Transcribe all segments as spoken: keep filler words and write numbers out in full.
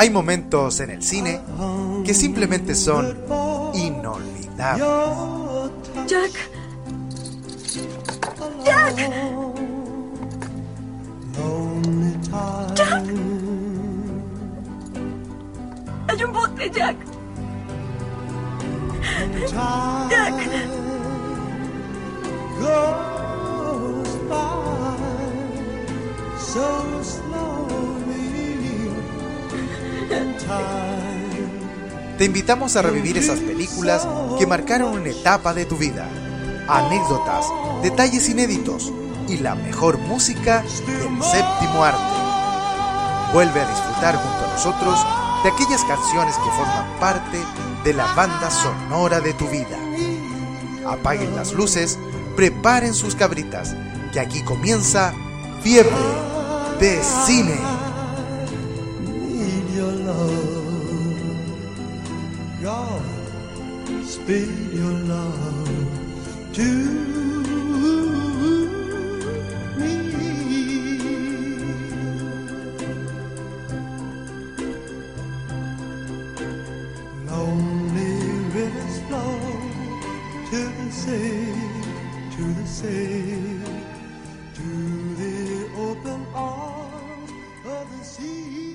Hay momentos en el cine que simplemente son inolvidables. Jack. Jack. Jack. Hay un bote, Jack. Jack. Te invitamos a revivir esas películas que marcaron una etapa de tu vida, anécdotas, detalles inéditos y la mejor música del séptimo arte. Vuelve a disfrutar junto a nosotros de aquellas canciones que forman parte de la banda sonora de tu vida. Apaguen las luces, preparen sus cabritas, que aquí comienza Fiebre de Cine. Speak your love to me. Lonely rivers flow to the sea, to the sea, to the open arms of the sea.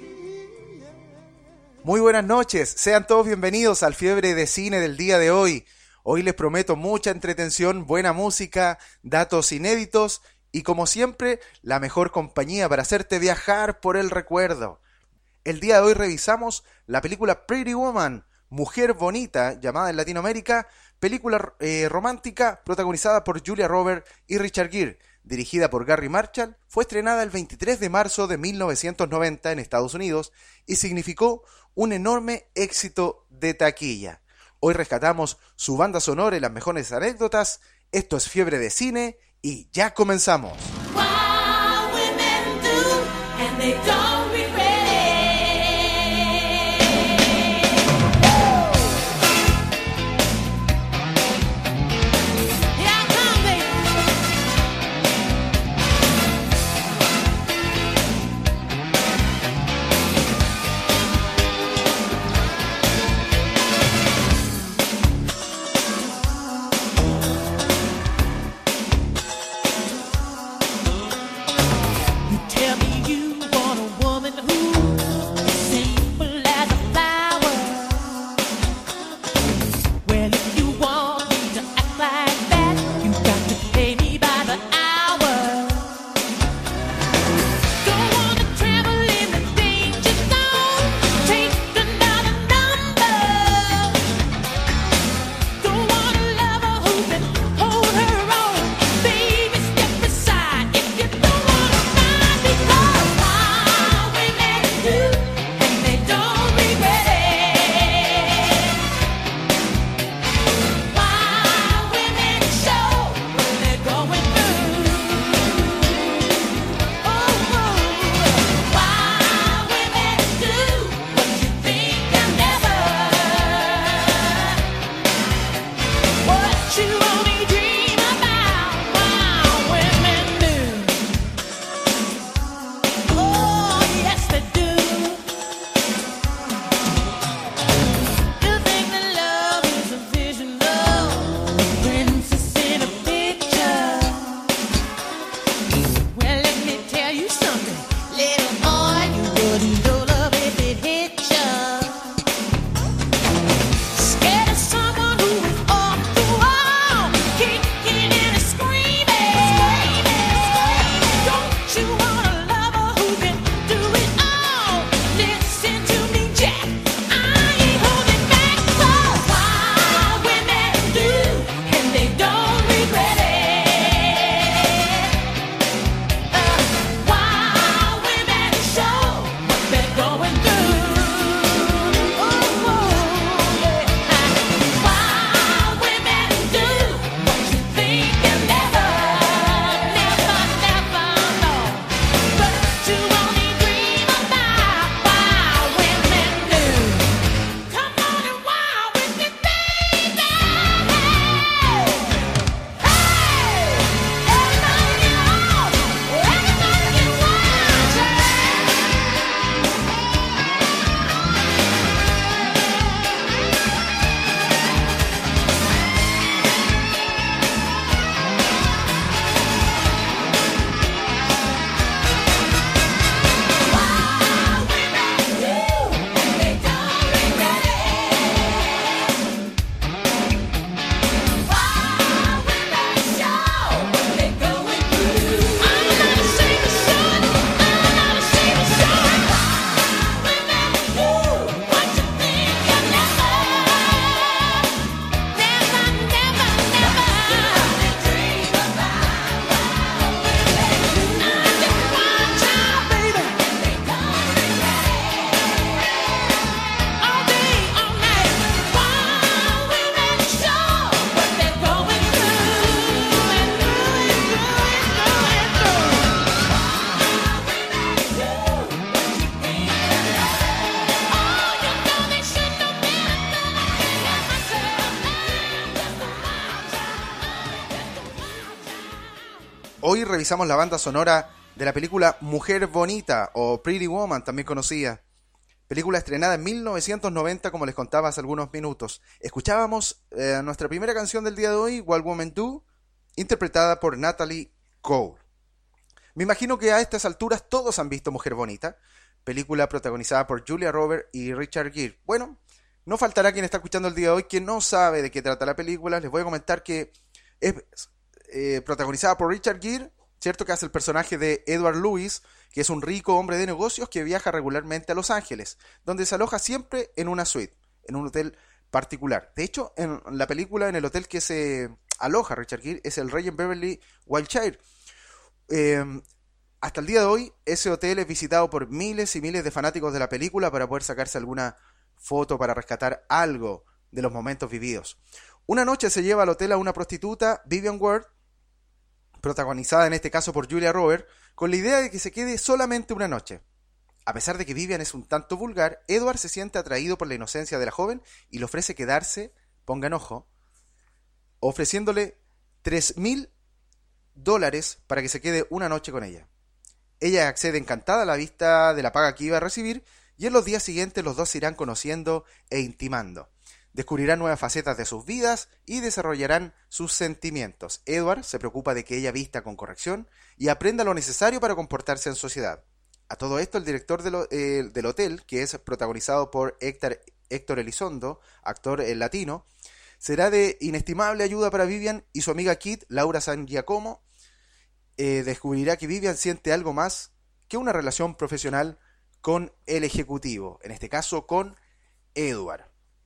Muy buenas noches, sean todos bienvenidos al Fiebre de Cine del día de hoy. Hoy les prometo mucha entretención, buena música, datos inéditos y como siempre, la mejor compañía para hacerte viajar por el recuerdo. El día de hoy revisamos la película Pretty Woman, Mujer Bonita, llamada en Latinoamérica, película eh, romántica protagonizada por Julia Roberts y Richard Gere, dirigida por Garry Marshall, fue estrenada el veintitrés de marzo de mil novecientos noventa en Estados Unidos y significó un enorme éxito de taquilla. Hoy rescatamos su banda sonora y las mejores anécdotas. Esto es Fiebre de Cine y ya comenzamos. Hoy revisamos la banda sonora de la película Mujer Bonita o Pretty Woman, también conocida. Película estrenada en mil novecientos noventa, como les contaba hace algunos minutos. Escuchábamos eh, nuestra primera canción del día de hoy, What Women Do, interpretada por Natalie Cole. Me imagino que a estas alturas todos han visto Mujer Bonita, película protagonizada por Julia Roberts y Richard Gere. Bueno, no faltará quien está escuchando el día de hoy que no sabe de qué trata la película. Les voy a comentar que es eh, protagonizada por Richard Gere, ¿cierto? Que hace el personaje de Edward Lewis, que es un rico hombre de negocios que viaja regularmente a Los Ángeles, donde se aloja siempre en una suite, en un hotel particular. De hecho, en la película, en el hotel que se aloja Richard Gere, es el Regent Beverly Wilshire. Eh, hasta el día de hoy, ese hotel es visitado por miles y miles de fanáticos de la película para poder sacarse alguna foto, para rescatar algo de los momentos vividos. Una noche se lleva al hotel a una prostituta, Vivian Ward, protagonizada en este caso por Julia Roberts, con la idea de que se quede solamente una noche. A pesar de que Vivian es un tanto vulgar, Edward se siente atraído por la inocencia de la joven y le ofrece quedarse, pongan ojo, ofreciéndole tres mil dólares para que se quede una noche con ella. Ella accede encantada a la vista de la paga que iba a recibir y en los días siguientes los dos se irán conociendo e intimando. Descubrirán nuevas facetas de sus vidas y desarrollarán sus sentimientos. Edward se preocupa de que ella vista con corrección y aprenda lo necesario para comportarse en sociedad. A todo esto, el director de lo, eh, del hotel, que es protagonizado por Héctor, Héctor Elizondo, actor eh, latino, será de inestimable ayuda para Vivian y su amiga Kit, Laura San Giacomo, eh, descubrirá que Vivian siente algo más que una relación profesional con el ejecutivo, en este caso con Edward.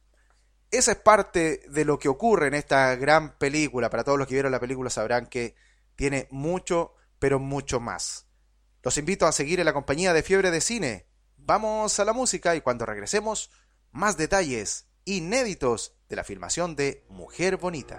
Esa es parte de lo que ocurre en esta gran película. Para todos los que vieron la película sabrán que tiene mucho, pero mucho más. Los invito a seguir en la compañía de Fiebre de Cine. Vamos a la música y cuando regresemos, más detalles inéditos de la filmación de Mujer Bonita.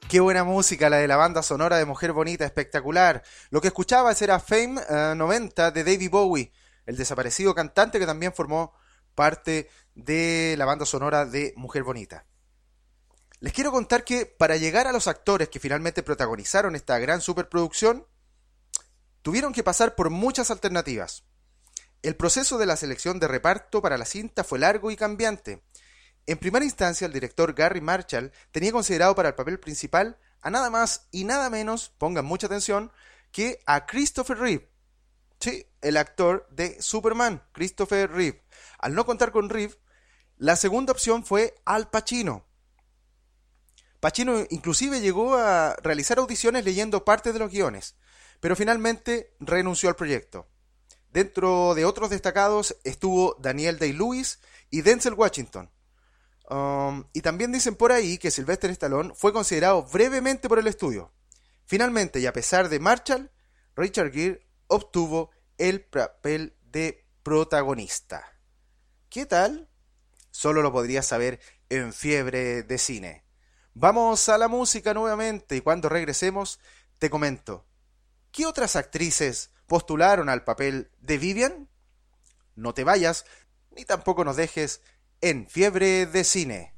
Qué buena música la de la banda sonora de Mujer Bonita, espectacular. Lo que escuchabas era Fame uh, noventa de David Bowie, el desaparecido cantante que también formó parte de la banda sonora de Mujer Bonita. Les quiero contar que para llegar a los actores que finalmente protagonizaron esta gran superproducción, tuvieron que pasar por muchas alternativas. El proceso de la selección de reparto para la cinta fue largo y cambiante. En primera instancia, el director Gary Marshall tenía considerado para el papel principal a nada más y nada menos, pongan mucha atención, que a Christopher Reeve. Sí, el actor de Superman, Christopher Reeve. Al no contar con Reeve, la segunda opción fue Al Pacino. Pacino inclusive llegó a realizar audiciones leyendo parte de los guiones, pero finalmente renunció al proyecto. Dentro de otros destacados estuvo Daniel Day-Lewis y Denzel Washington. Um, y también dicen por ahí que Sylvester Stallone fue considerado brevemente por el estudio. Finalmente, y a pesar de Marshall, Richard Gere obtuvo el papel de protagonista. ¿Qué tal? Solo lo podrías saber en Fiebre de Cine. Vamos a la música nuevamente y cuando regresemos te comento. ¿Qué otras actrices postularon al papel de Vivian? No te vayas, ni tampoco nos dejes en Fiebre de Cine.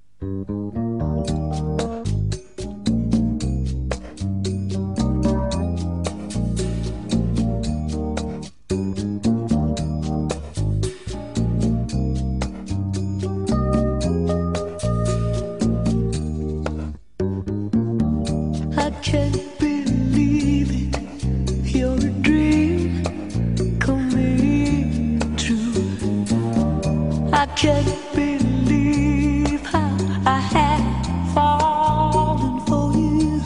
Can't believe how I had fallen for you,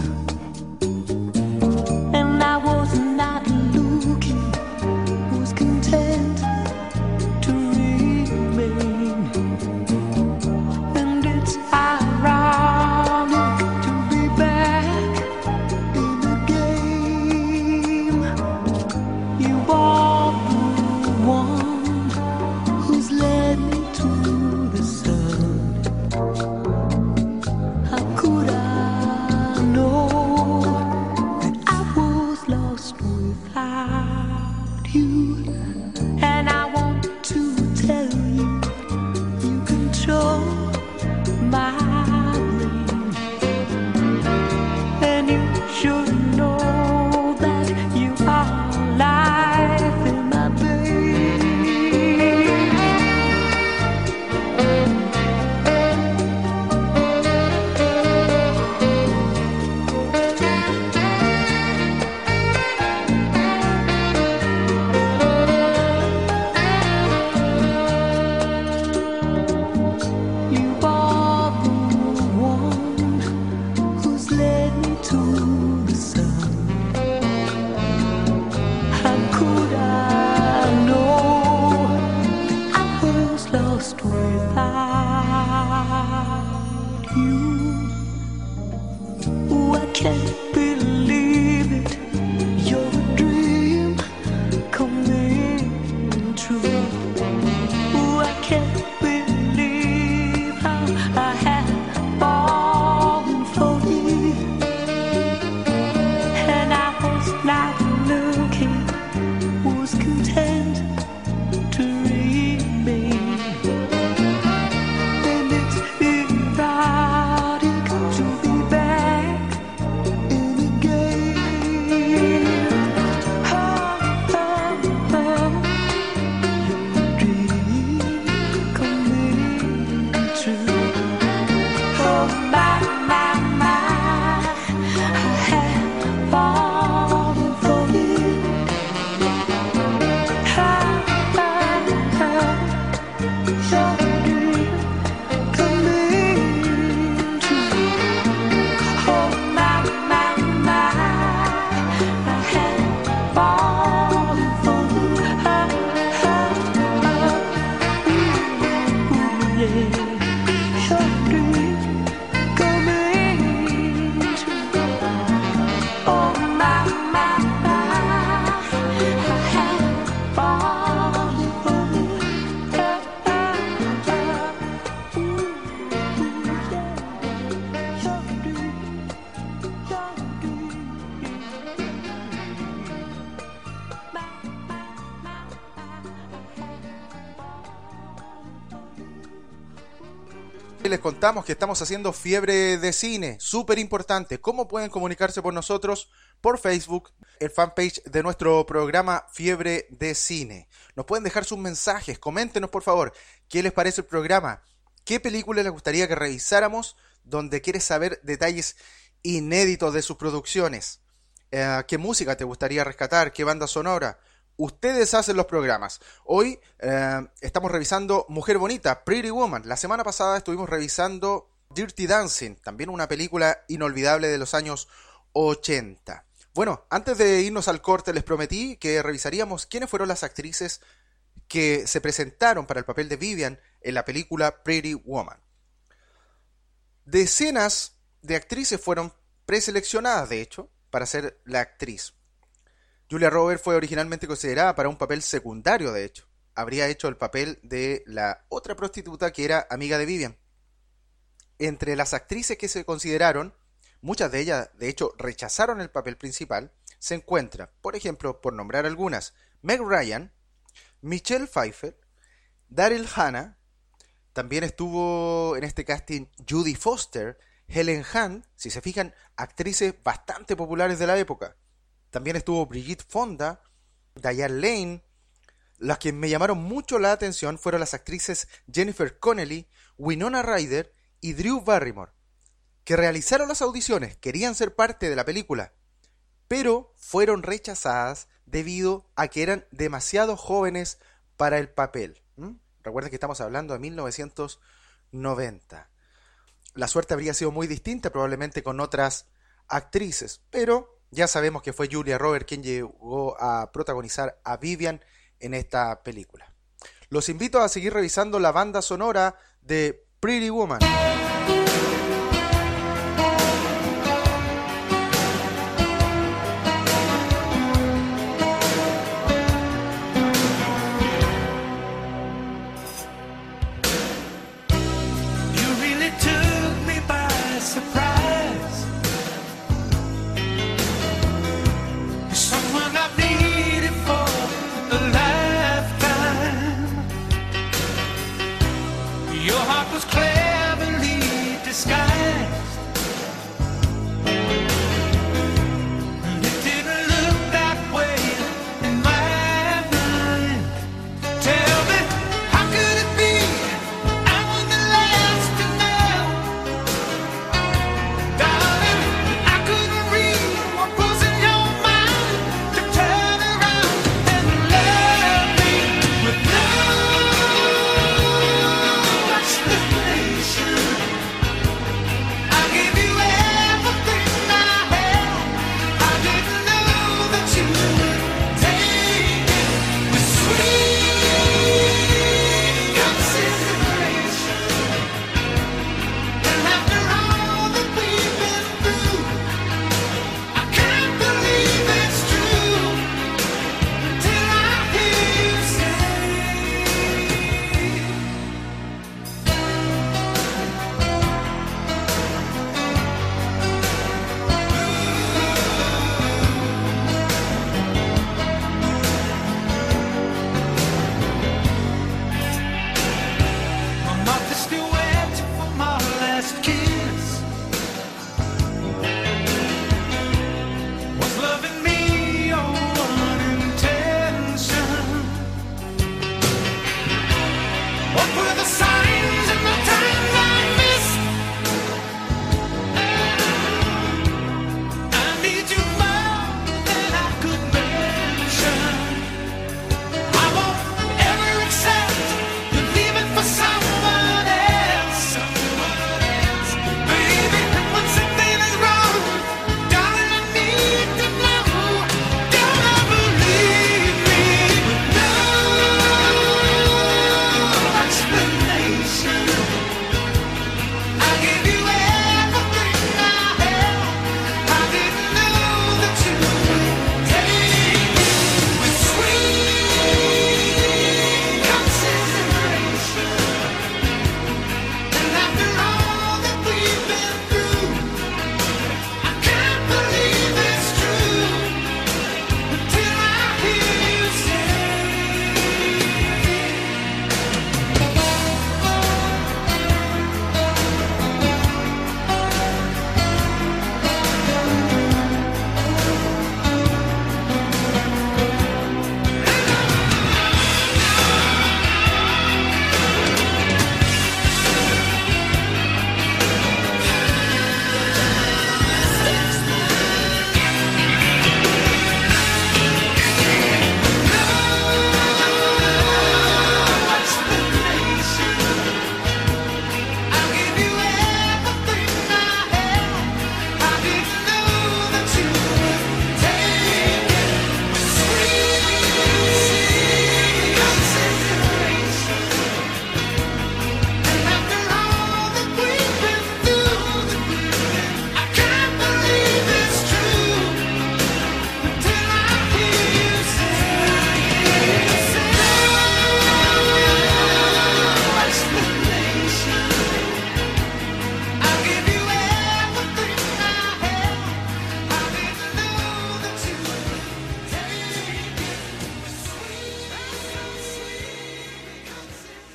and I was not looking, was content to remain, and it's ironic to be back in the game. You are the one who's led me to the sun. How could I know that I was lost without you? And I want to tell you, you control my brain, and you should know that you are life in my veins. You are the one who's led me to the sun. How could I know I was lost without you? Oh, I can't believe it. You're a dream coming true. Oh, I can't believe how I had fallen for you, and I was not looking, was content to remain, and it's erotic to be back in the les contamos que estamos haciendo Fiebre de Cine, súper importante. ¿Cómo pueden comunicarse con nosotros? Por Facebook, el fanpage de nuestro programa Fiebre de Cine. Nos pueden dejar sus mensajes, coméntenos por favor, ¿qué les parece el programa? ¿Qué película les gustaría que revisáramos? Donde quieres saber detalles inéditos de sus producciones. Eh, ¿Qué música te gustaría rescatar? ¿Qué banda sonora? Ustedes hacen los programas. Hoy eh, estamos revisando Mujer Bonita, Pretty Woman. La semana pasada estuvimos revisando Dirty Dancing, también una película inolvidable de los años ochenta. Bueno, antes de irnos al corte les prometí que revisaríamos quiénes fueron las actrices que se presentaron para el papel de Vivian en la película Pretty Woman. Decenas de actrices fueron preseleccionadas, de hecho, para ser la actriz. Julia Roberts fue originalmente considerada para un papel secundario, de hecho. Habría hecho el papel de la otra prostituta que era amiga de Vivian. Entre las actrices que se consideraron, muchas de ellas, de hecho, rechazaron el papel principal, se encuentra, por ejemplo, por nombrar algunas, Meg Ryan, Michelle Pfeiffer, Daryl Hannah, también estuvo en este casting Judy Foster, Helen Hunt, si se fijan, actrices bastante populares de la época. También estuvo Brigitte Fonda, Diane Lane. Las que me llamaron mucho la atención fueron las actrices Jennifer Connelly, Winona Ryder y Drew Barrymore, que realizaron las audiciones, querían ser parte de la película, pero fueron rechazadas debido a que eran demasiado jóvenes para el papel. ¿Mm? Recuerden que estamos hablando de mil novecientos noventa. La suerte habría sido muy distinta probablemente con otras actrices, pero ya sabemos que fue Julia Roberts quien llegó a protagonizar a Vivian en esta película. Los invito a seguir revisando la banda sonora de Pretty Woman. Your heart was cleverly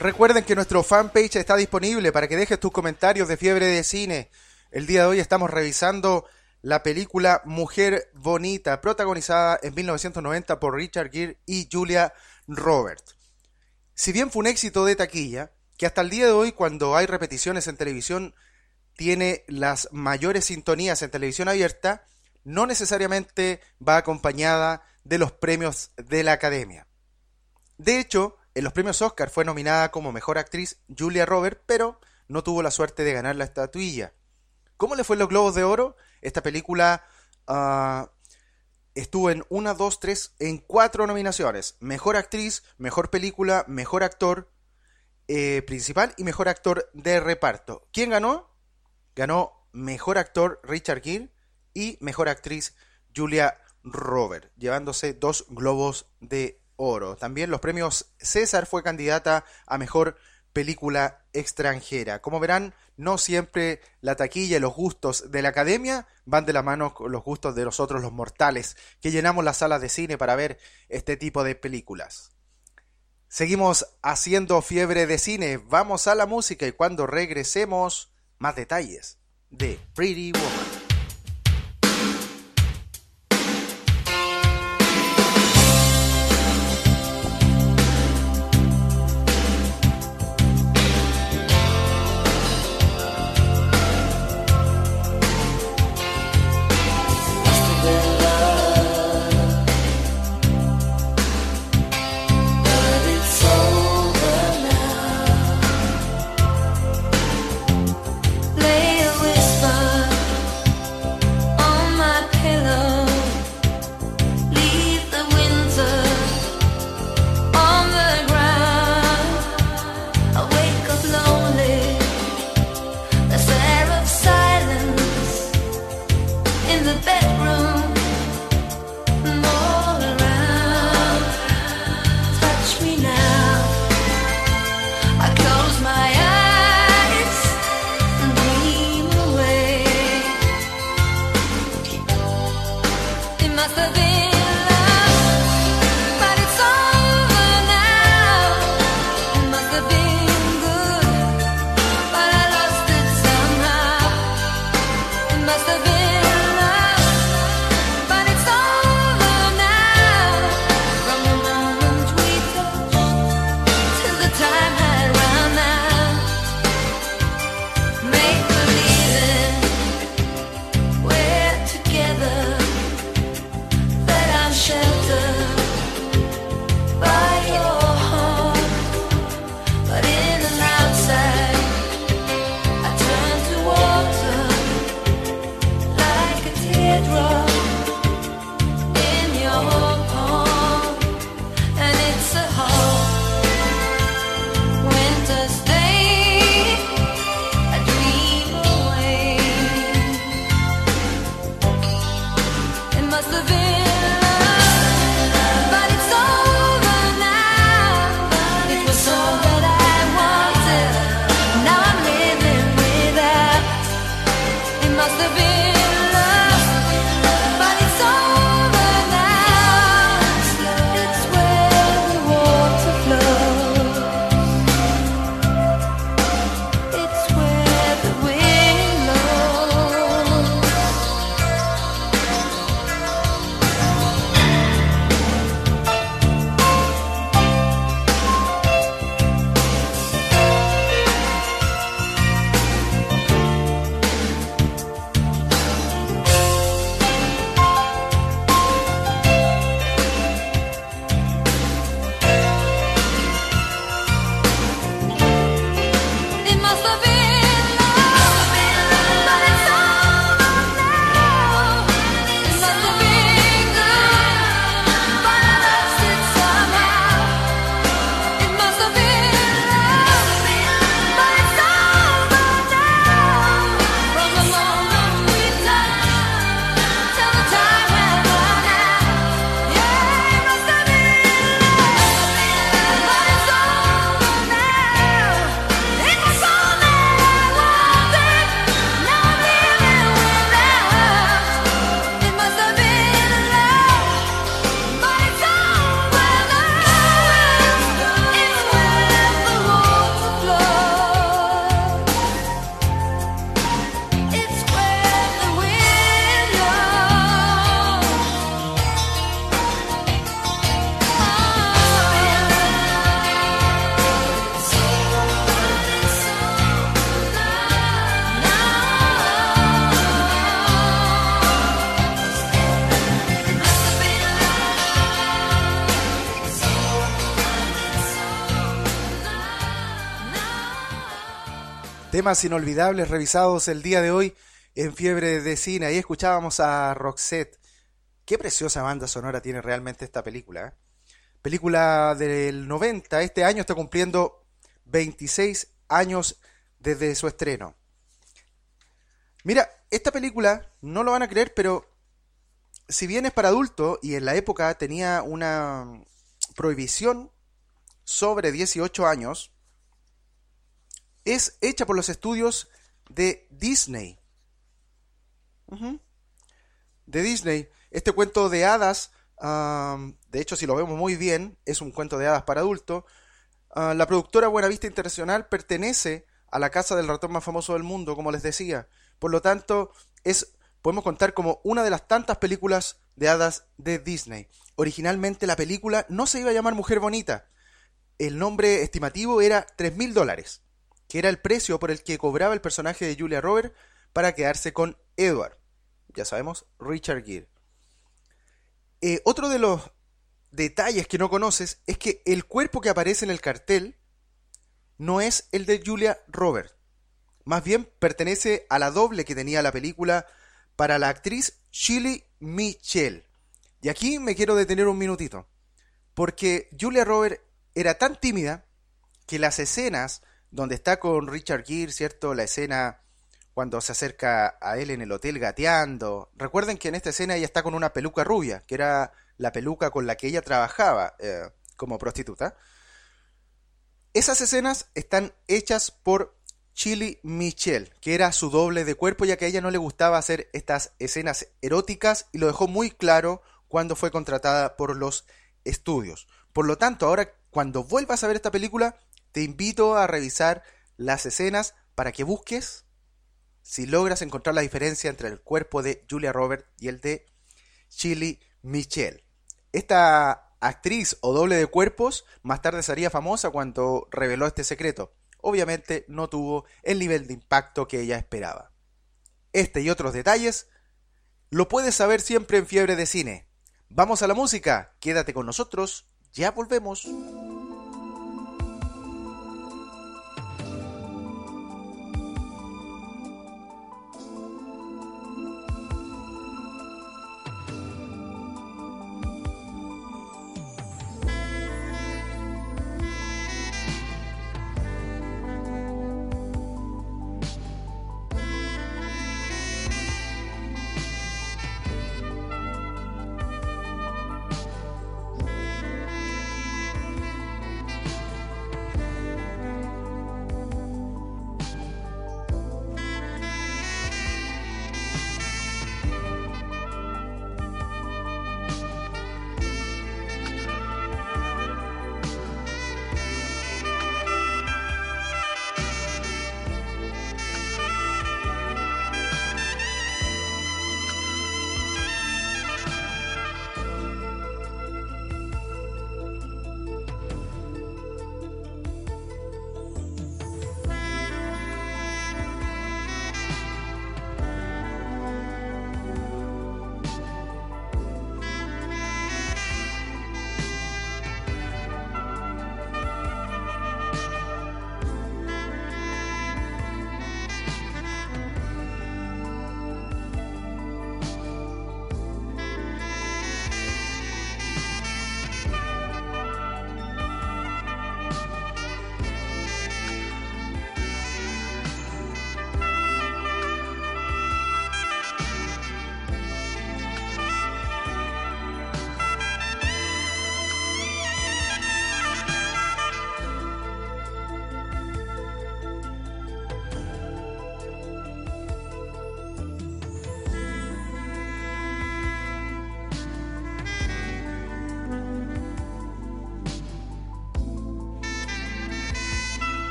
Recuerden que nuestro fanpage está disponible para que dejes tus comentarios de Fiebre de Cine. El día de hoy estamos revisando la película Mujer Bonita, protagonizada en mil novecientos noventa por Richard Gere y Julia Roberts. Si bien fue un éxito de taquilla, que hasta el día de hoy, cuando hay repeticiones en televisión, tiene las mayores sintonías en televisión abierta, no necesariamente va acompañada de los premios de la Academia. De hecho, en los premios Oscar fue nominada como Mejor Actriz Julia Roberts, pero no tuvo la suerte de ganar la estatuilla. ¿Cómo le fue en los Globos de Oro? Esta película uh, estuvo en una, dos, tres, en cuatro nominaciones. Mejor Actriz, Mejor Película, Mejor Actor eh, Principal y Mejor Actor de Reparto. ¿Quién ganó? Ganó Mejor Actor Richard Gere y Mejor Actriz Julia Roberts, llevándose dos Globos de Oro. También los premios César fue candidata a Mejor Película Extranjera. Como verán, no siempre la taquilla y los gustos de la Academia van de la mano con los gustos de nosotros los mortales, que llenamos las salas de cine para ver este tipo de películas. Seguimos haciendo Fiebre de Cine, vamos a la música y cuando regresemos, más detalles de Pretty Woman. Together Temas inolvidables revisados el día de hoy en Fiebre de Cine. Ahí escuchábamos a Roxette. Qué preciosa banda sonora tiene realmente esta película, ¿eh? Película del noventa, este año está cumpliendo veintiséis años desde su estreno. Mira, esta película, no lo van a creer, pero si bien es para adultos y en la época tenía una prohibición sobre dieciocho años, es hecha por los estudios de Disney. Uh-huh. De Disney. Este cuento de hadas, um, de hecho si lo vemos muy bien, es un cuento de hadas para adultos. Uh, la productora Buenavista Internacional pertenece a la casa del ratón más famoso del mundo, como les decía. Por lo tanto, es, podemos contar como una de las tantas películas de hadas de Disney. Originalmente la película no se iba a llamar Mujer Bonita. El nombre estimativo era tres mil dólares, que era el precio por el que cobraba el personaje de Julia Roberts para quedarse con Edward. Ya sabemos, Richard Gere. Eh, otro de los detalles que no conoces es que el cuerpo que aparece en el cartel no es el de Julia Roberts. Más bien pertenece a la doble que tenía la película para la actriz Shelley Mitchell. Y aquí me quiero detener un minutito, porque Julia Roberts era tan tímida que las escenas donde está con Richard Gere, ¿cierto? La escena cuando se acerca a él en el hotel gateando. Recuerden que en esta escena ella está con una peluca rubia, que era la peluca con la que ella trabajaba eh, como prostituta. Esas escenas están hechas por Shelley Mitchell, que era su doble de cuerpo, ya que a ella no le gustaba hacer estas escenas eróticas y lo dejó muy claro cuando fue contratada por los estudios. Por lo tanto, ahora cuando vuelvas a ver esta película, te invito a revisar las escenas para que busques si logras encontrar la diferencia entre el cuerpo de Julia Roberts y el de Shelley Mitchell. Esta actriz o doble de cuerpos más tarde sería famosa cuando reveló este secreto. Obviamente no tuvo el nivel de impacto que ella esperaba. Este y otros detalles lo puedes saber siempre en Fiebre de Cine. Vamos a la música, quédate con nosotros, ya volvemos.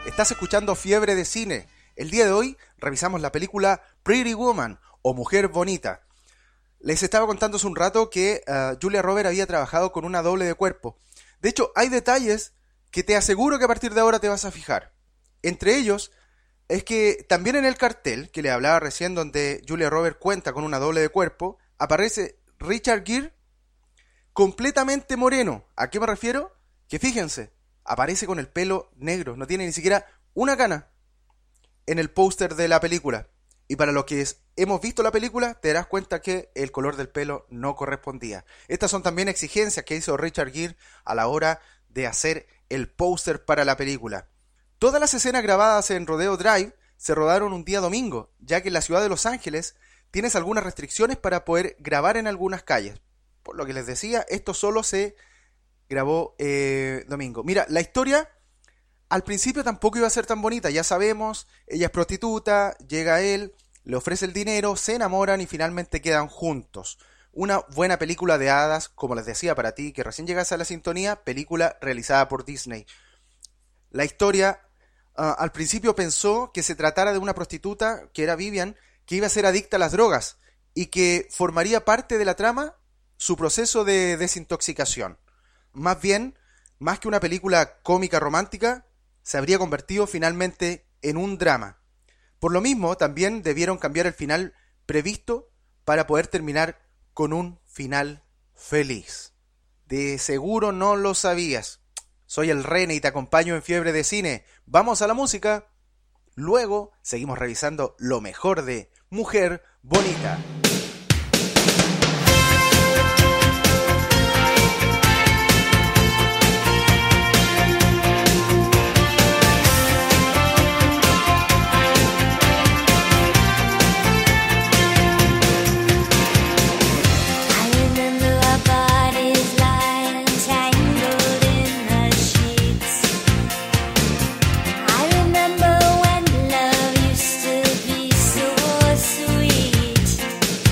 Estás escuchando Fiebre de Cine. El día de hoy revisamos la película Pretty Woman o Mujer Bonita. Les estaba contando hace un rato que uh, Julia Roberts había trabajado con una doble de cuerpo. De hecho, hay detalles que te aseguro que a partir de ahora te vas a fijar. Entre ellos, es que también en el cartel que le hablaba recién, donde Julia Roberts cuenta con una doble de cuerpo, aparece Richard Gere completamente moreno. ¿A qué me refiero? Que fíjense, aparece con el pelo negro, no tiene ni siquiera una cana en el póster de la película. Y para los que es, hemos visto la película, te darás cuenta que el color del pelo no correspondía. Estas son también exigencias que hizo Richard Gere a la hora de hacer el póster para la película. Todas las escenas grabadas en Rodeo Drive se rodaron un día domingo, ya que en la ciudad de Los Ángeles tienes algunas restricciones para poder grabar en algunas calles. Por lo que les decía, esto solo se grabó eh, domingo. Mira, la historia al principio tampoco iba a ser tan bonita, ya sabemos, ella es prostituta, llega él, le ofrece el dinero, se enamoran y finalmente quedan juntos. Una buena película de hadas, como les decía para ti, que recién llegas a la sintonía, película realizada por Disney. La historia, uh, al principio pensó que se tratara de una prostituta, que era Vivian, que iba a ser adicta a las drogas y que formaría parte de la trama su proceso de desintoxicación. Más bien, más que una película cómica romántica, se habría convertido finalmente en un drama. Por lo mismo, también debieron cambiar el final previsto para poder terminar con un final feliz. De seguro no lo sabías. Soy el Rene y te acompaño en Fiebre de Cine. Vamos a la música. Luego seguimos revisando lo mejor de Mujer Bonita. Sweet.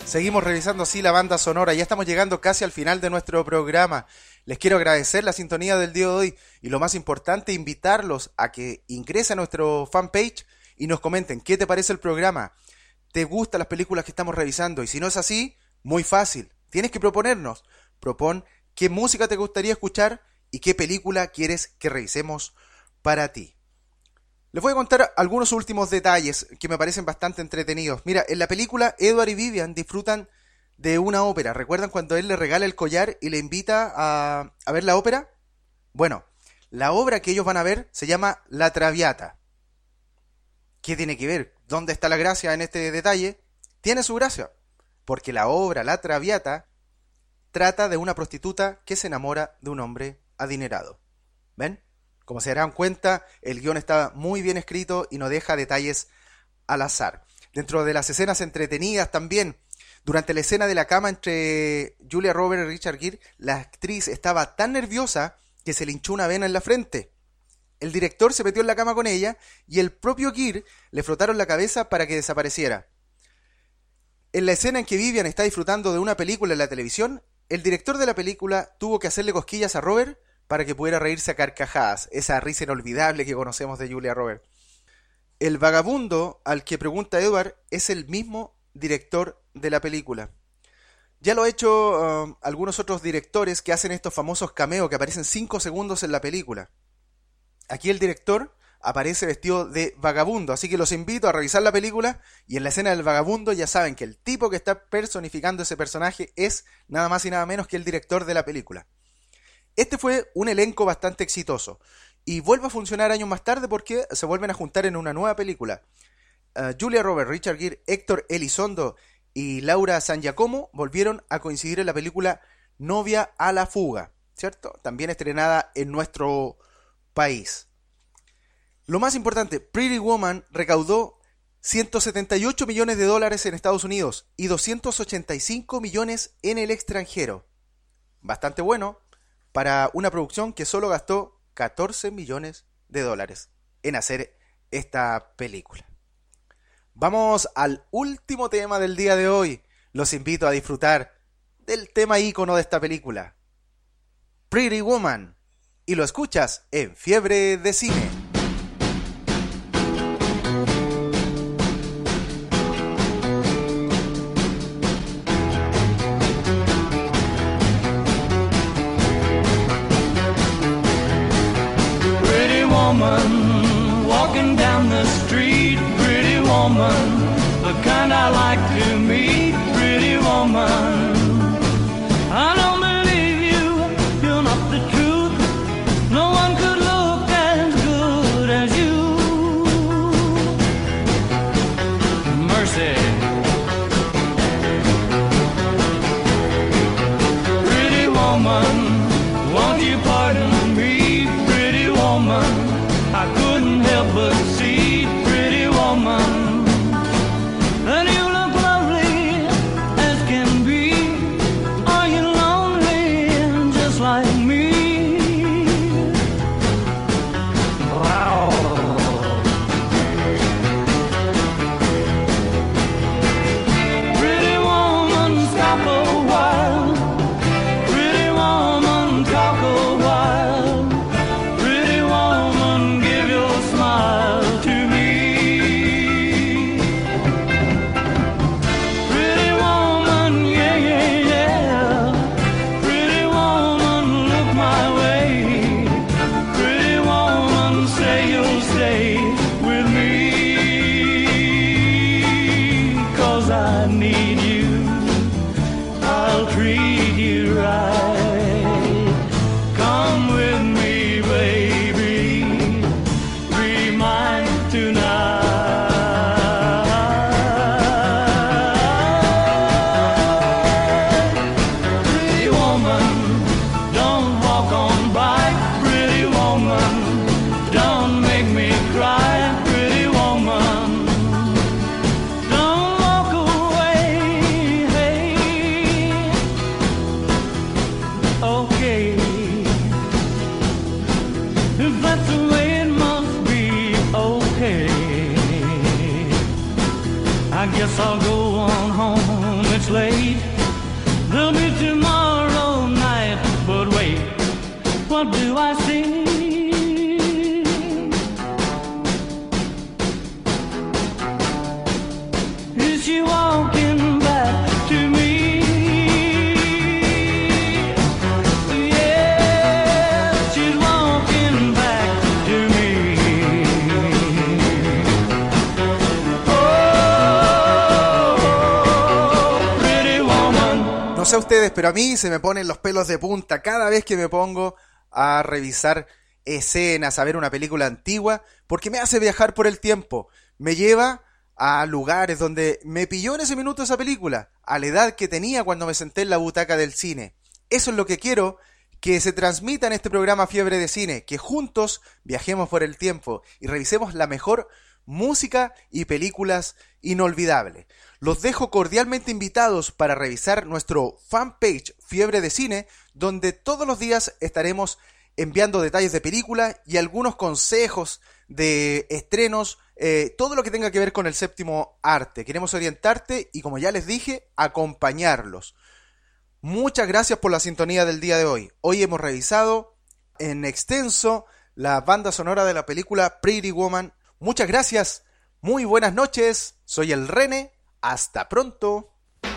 Seguimos revisando así la banda sonora. Ya estamos llegando casi al final de nuestro programa. Les quiero agradecer la sintonía del día de hoy y lo más importante, invitarlos a que ingresen a nuestro fanpage y nos comenten qué te parece el programa. ¿Te gustan las películas que estamos revisando? Y si no es así, muy fácil. Tienes que proponernos. Propon qué música te gustaría escuchar y qué película quieres que revisemos para ti. Les voy a contar algunos últimos detalles que me parecen bastante entretenidos. Mira, en la película Edward y Vivian disfrutan de una ópera. ¿Recuerdan cuando él le regala el collar y le invita a, a ver la ópera? Bueno, la obra que ellos van a ver se llama La Traviata. ¿Qué tiene que ver? ¿Dónde está la gracia en este detalle? Tiene su gracia, porque la obra La Traviata trata de una prostituta que se enamora de un hombre adinerado. ¿Ven? Como se darán cuenta, el guión está muy bien escrito y no deja detalles al azar. Dentro de las escenas entretenidas también, durante la escena de la cama entre Julia Roberts y Richard Gere, la actriz estaba tan nerviosa que se le hinchó una vena en la frente. El director se metió en la cama con ella y el propio Gere le frotaron la cabeza para que desapareciera. En la escena en que Vivian está disfrutando de una película en la televisión, el director de la película tuvo que hacerle cosquillas a Robert para que pudiera reírse a carcajadas, esa risa inolvidable que conocemos de Julia Roberts. El vagabundo al que pregunta Edward es el mismo director de la película. Ya lo ha hecho uh, algunos otros directores que hacen estos famosos cameos que aparecen cinco segundos en la película. Aquí el director aparece vestido de vagabundo, así que los invito a revisar la película y en la escena del vagabundo ya saben que el tipo que está personificando ese personaje es nada más y nada menos que el director de la película. Este fue un elenco bastante exitoso y vuelve a funcionar años más tarde porque se vuelven a juntar en una nueva película. Uh, Julia Roberts, Richard Gere, Héctor Elizondo y Laura San Giacomo volvieron a coincidir en la película Novia a la fuga, ¿cierto? También estrenada en nuestro país. Lo más importante, Pretty Woman recaudó ciento setenta y ocho millones de dólares en Estados Unidos y doscientos ochenta y cinco millones en el extranjero. Bastante bueno para una producción que solo gastó catorce millones de dólares en hacer esta película. Vamos al último tema del día de hoy. Los invito a disfrutar del tema ícono de esta película, Pretty Woman, y lo escuchas en Fiebre de Cine. Walking down the street, pretty woman, the kind I like to meet, pretty woman. I don't believe you, you're not the truth. No one could look as good as you. Mercy. Pretty woman, won't you pardon me, pretty woman? I couldn't help but see, pretty woman, and you look lovely as can be. Are you lonely just like me? Wow. Pretty woman, stop a while. Pretty woman, talk a while. Pretty woman, give your smile to me. Pretty woman, yeah, yeah, yeah. Pretty woman, look my way. Pretty woman, say you'll stay with me. 'Cause I need you, I'll treat you right. Come with me, baby, be mine tonight. Pretty woman, don't walk on by. Pretty woman, don't make me cry. Pretty woman, don't walk away. Hey, okay. If that's the way it must be, okay. I guess I'll go on home, it's late. a ustedes, pero a mí se me ponen los pelos de punta cada vez que me pongo a revisar escenas, a ver una película antigua, porque me hace viajar por el tiempo, me lleva a lugares donde me pilló en ese minuto esa película, a la edad que tenía cuando me senté en la butaca del cine. Eso es lo que quiero que se transmita en este programa Fiebre de Cine, que juntos viajemos por el tiempo y revisemos la mejor música y películas inolvidables. Los dejo cordialmente invitados para revisar nuestro fanpage Fiebre de Cine, donde todos los días estaremos enviando detalles de películas y algunos consejos de estrenos, eh, todo lo que tenga que ver con el séptimo arte. Queremos orientarte y, como ya les dije, acompañarlos. Muchas gracias por la sintonía del día de hoy. Hoy hemos revisado en extenso la banda sonora de la película Pretty Woman. Muchas gracias, muy buenas noches, soy el Rene, hasta pronto.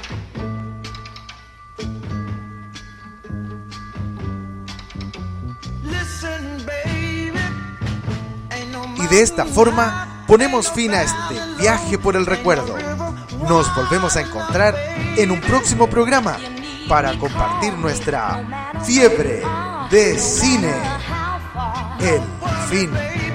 Y de esta forma ponemos fin a este viaje por el recuerdo. Nos volvemos a encontrar en un próximo programa para compartir nuestra fiebre de cine. El fin.